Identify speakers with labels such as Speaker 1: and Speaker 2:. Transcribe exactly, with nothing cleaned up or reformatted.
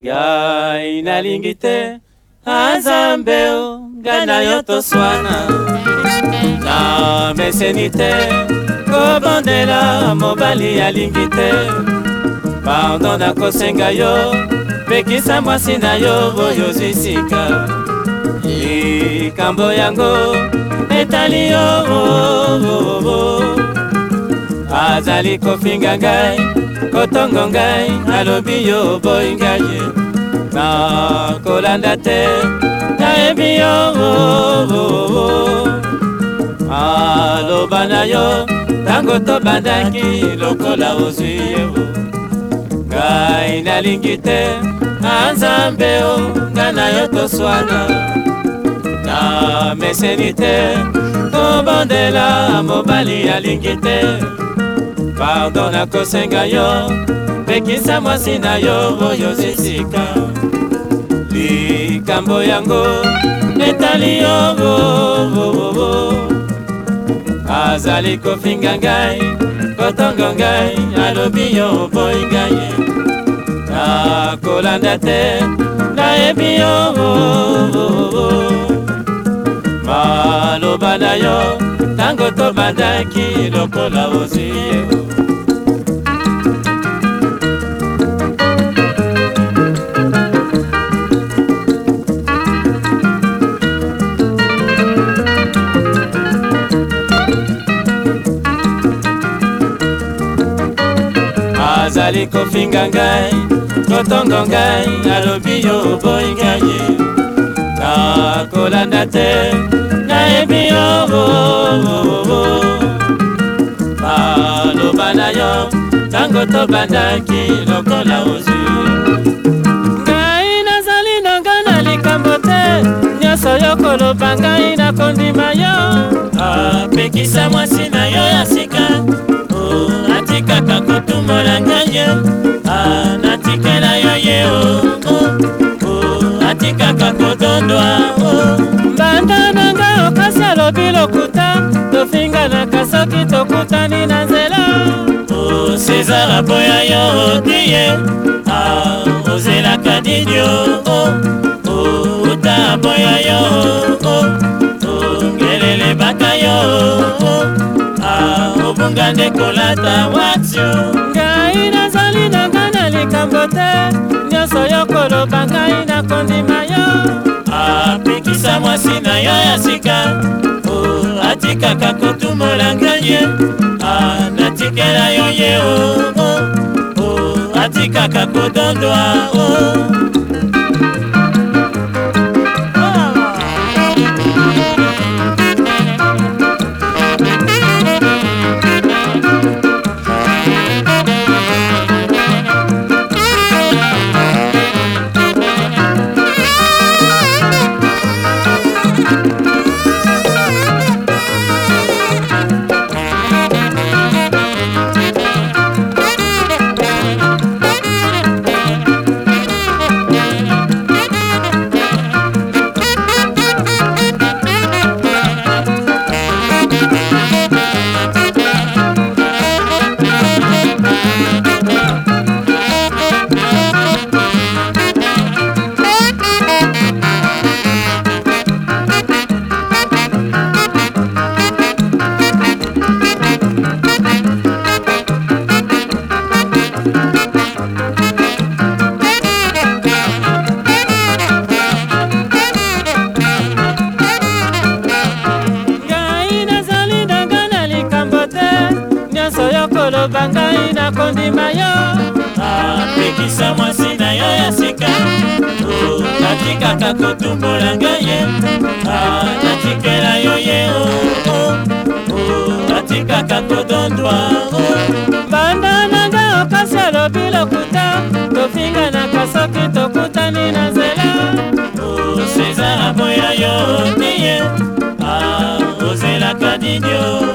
Speaker 1: Ngai nalingi te Nzambe o ngai na yo toswana na meseni te kobondela mobali alingi te pardon nakosenga yo pekisa mwasi na yo oyo zwisika likambo yango etali yo azali kofinga ngai kotongo ngai alobi yo boyi ngai na kolanda te nayebi yo aloba na yo tango tobandaki lokola ozwi ye ngai nalingi te Nzambe o ngai na yo toswana na meseni te kobondela mobali alingi te pardon nakosenga yo pekisa mwasi na yo oyo zisika likambo yango etali yo azali kofinga ngai kotongo ngai alobi yo boyi ngai nakolanda te nayebi yo maloba na yo tango tobandaki lokola ozwi ye azali kofinga ngai kotongo ngai alobi yo boyi ngai nakolanda te nayebi yo maloba na yo tango tobandaki lokola ozwi ngai nazali nanga na likambo te nyonso yo koloba ngai nakondima yo apekisa mwasi na yo ya sika atikaka kotumola ngai natikela yo ye atikaka kodondwa mbanda nanga okasi alobi lokuta tofinganaka soki tokutani na nzela César aboya yo diye ozelaka didio uta aboya yo ngelele baka yo obunga nde kolata watio ngai nazali nanga na likambo te nyonso yo koloba ngai nakondima yo apekisa mwasi na yo ya sika atikaka kotumola ngai natikela yo ye atikaka kodondwa koloba ngai nakondima yo apekisa mwasi na yo ya sika natikaka kotumbola ngai natikela yo ye natikaka kodondwa banda nanga okasi alobi lokuta tofinganaka soki tokutani na nzela César aboya yo diye ozelaka didio